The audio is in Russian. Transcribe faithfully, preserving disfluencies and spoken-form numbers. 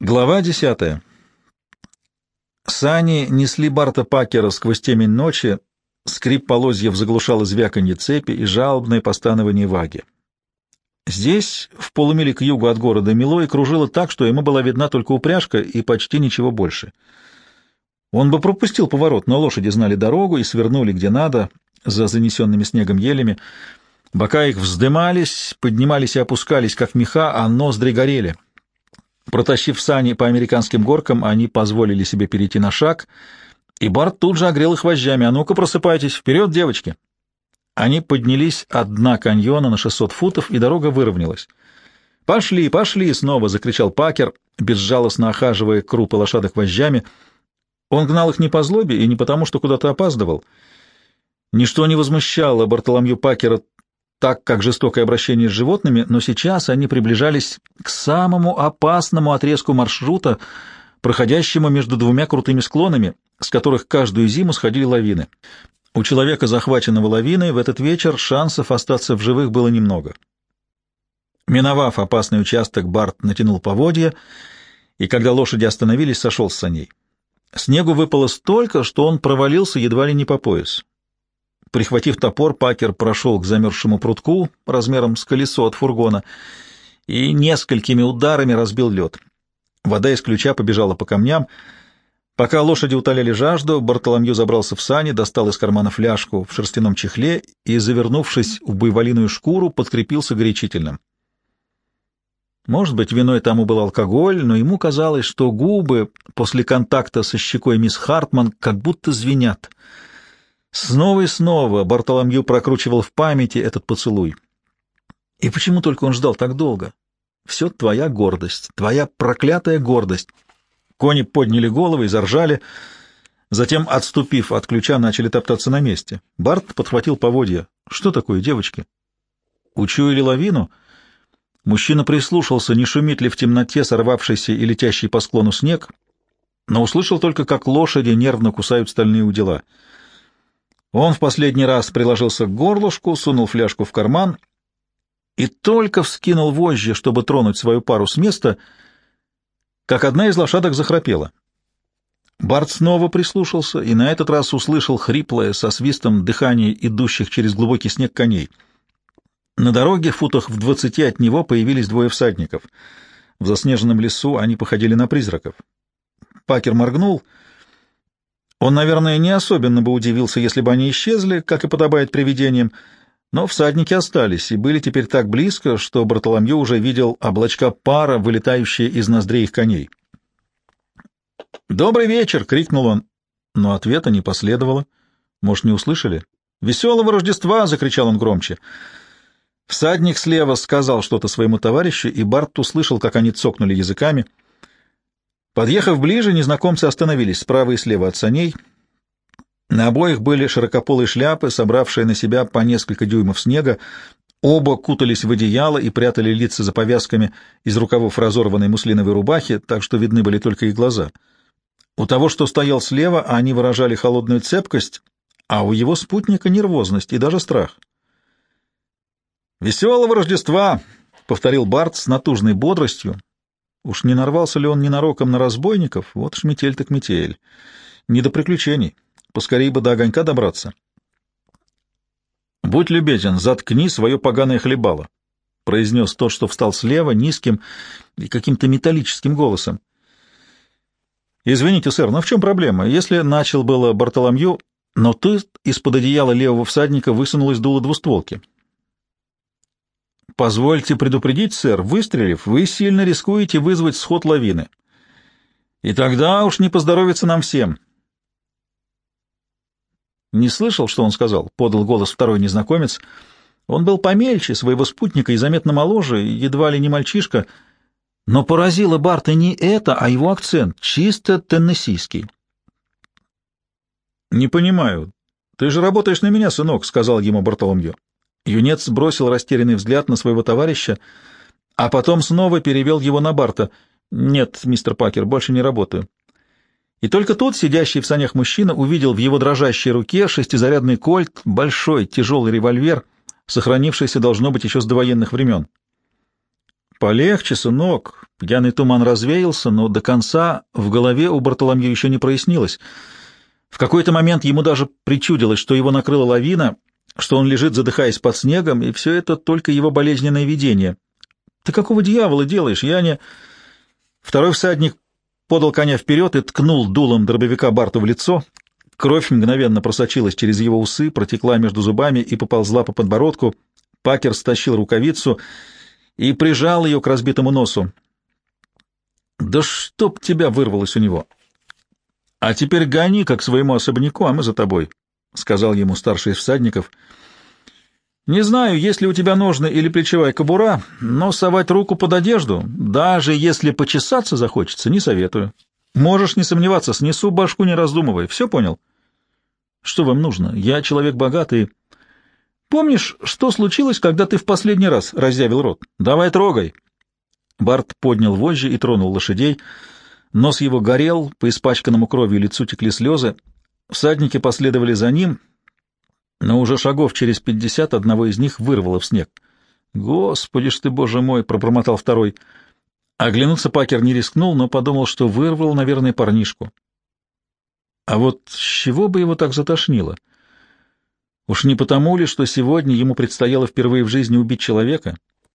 Глава десятая. Сани несли Барта Пакера сквозь темень ночи, скрип полозьев заглушало звяканье цепи и жалобное постанование ваги. Здесь, в полумиле к югу от города, Милой кружило так, что ему была видна только упряжка и почти ничего больше. Он бы пропустил поворот, но лошади знали дорогу и свернули где надо, за занесенными снегом елями. Бока их вздымались, поднимались и опускались, как меха, а ноздри горели. Протащив сани по американским горкам, они позволили себе перейти на шаг, и Барт тут же огрел их вожжами. «А ну-ка, просыпайтесь! Вперед, девочки!» Они поднялись от дна каньона на шестьсот футов, и дорога выровнялась. «Пошли, пошли!» — снова закричал Пакер, безжалостно охаживая крупы лошадок вожжами. Он гнал их не по злобе и не потому, что куда-то опаздывал. Ничто не возмущало Бартоломью Пакера так, как жестокое обращение с животными, но сейчас они приближались к самому опасному отрезку маршрута, проходящему между двумя крутыми склонами, с которых каждую зиму сходили лавины. У человека, захваченного лавиной, в этот вечер шансов остаться в живых было немного. Миновав опасный участок, Барт натянул поводья, и когда лошади остановились, сошел с саней. Снегу выпало столько, что он провалился едва ли не по пояс. Прихватив топор, Пакер прошел к замерзшему прутку размером с колесо от фургона и несколькими ударами разбил лед. Вода из ключа побежала по камням. Пока лошади утоляли жажду, Бартоломью забрался в сани, достал из кармана фляжку в шерстяном чехле и, завернувшись в буйволиную шкуру, подкрепился горячительным. Может быть, виной тому был алкоголь, но ему казалось, что губы после контакта со щекой мисс Хартман как будто звенят. Снова и снова Бартоломью прокручивал в памяти этот поцелуй. И почему только он ждал так долго? Все твоя гордость, твоя проклятая гордость. Кони подняли головы и заржали, затем, отступив от ключа, начали топтаться на месте. Барт подхватил поводья. Что такое, девочки? Учуяли лавину? Мужчина прислушался, не шумит ли в темноте сорвавшийся и летящий по склону снег, но услышал только, как лошади нервно кусают стальные удила. Он в последний раз приложился к горлышку, сунул фляжку в карман и только вскинул вожжи, чтобы тронуть свою пару с места, как одна из лошадок захрапела. Барт снова прислушался и на этот раз услышал хриплое со свистом дыхание идущих через глубокий снег коней. На дороге, в футах в двадцати от него, появились двое всадников. В заснеженном лесу они походили на призраков. Пакер моргнул. Он, наверное, не особенно бы удивился, если бы они исчезли, как и подобает привидениям, но всадники остались и были теперь так близко, что Бартоломью уже видел облачка пара, вылетающие из ноздрей их коней. «Добрый вечер!» — крикнул он, но ответа не последовало. Может, не услышали? «Веселого Рождества!» — закричал он громче. Всадник слева сказал что-то своему товарищу, и Барт услышал, как они цокнули языками. Подъехав ближе, незнакомцы остановились справа и слева от саней. На обоих были широкополые шляпы, собравшие на себя по несколько дюймов снега. Оба кутались в одеяло и прятали лица за повязками из рукавов разорванной муслиновой рубахи, так что видны были только их глаза. У того, что стоял слева, они выражали холодную цепкость, а у его спутника — нервозность и даже страх. «Веселого Рождества!» — повторил Барт с натужной бодростью. Уж не нарвался ли он ненароком на разбойников? Вот ж метель так метель. Не до приключений. Поскорей бы до огонька добраться. «Будь любезен, заткни свое поганое хлебало», — произнес тот, что встал слева, низким и каким-то металлическим голосом. «Извините, сэр, но в чем проблема? Если начал было Бартоломью, но тут из-под одеяла левого всадника высунулась дуло двустволки». «Позвольте предупредить, сэр, выстрелив, вы сильно рискуете вызвать сход лавины. И тогда уж не поздоровится нам всем». «Не слышал, что он сказал?» — подал голос второй незнакомец. Он был помельче своего спутника и заметно моложе, едва ли не мальчишка, но поразило Барта не это, а его акцент, чисто теннессийский. «Не понимаю. Ты же работаешь на меня, сынок», — сказал ему Бартоломью. Юнец бросил растерянный взгляд на своего товарища, а потом снова перевел его на Барта. «Нет, мистер Пакер, больше не работаю». И только тут, сидящий в санях мужчина, увидел в его дрожащей руке шестизарядный кольт, большой тяжелый револьвер, сохранившийся, должно быть, еще с довоенных времен. полегче, сынок. Пьяный туман развеялся, но до конца в голове у Бартоломью еще не прояснилось. В какой-то момент ему даже причудилось, что его накрыла лавина, что он лежит, задыхаясь под снегом, и все это только его болезненное видение. — Ты какого дьявола делаешь? Я не... Второй всадник подал коня вперед и ткнул дулом дробовика Барту в лицо. Кровь мгновенно просочилась через его усы, протекла между зубами и поползла по подбородку. Пакер стащил рукавицу и прижал ее к разбитому носу. «Да чтоб тебя вырвалось у него!» «А теперь гони, как своему особняку, а мы за тобой», — сказал ему старший из всадников. «Не знаю, есть ли у тебя ножны или плечевая кобура, но совать руку под одежду, даже если почесаться захочется, не советую. Можешь не сомневаться, снесу башку, не раздумывая. Все понял?» «Что вам нужно? Я человек богатый. Помнишь, что случилось, когда ты в последний раз разъявил рот? Давай трогай». Барт поднял вожжи и тронул лошадей. Нос его горел, по испачканному кровью лицу текли слезы. Всадники последовали за ним, но уже шагов через пятьдесят одного из них вырвало в снег. «Господи ж ты, боже мой!» — пробормотал второй. Оглянуться Пакер не рискнул, но подумал, что вырвал, наверное, парнишку. А вот с чего бы его так затошнило? Уж не потому ли, что сегодня ему предстояло впервые в жизни убить человека?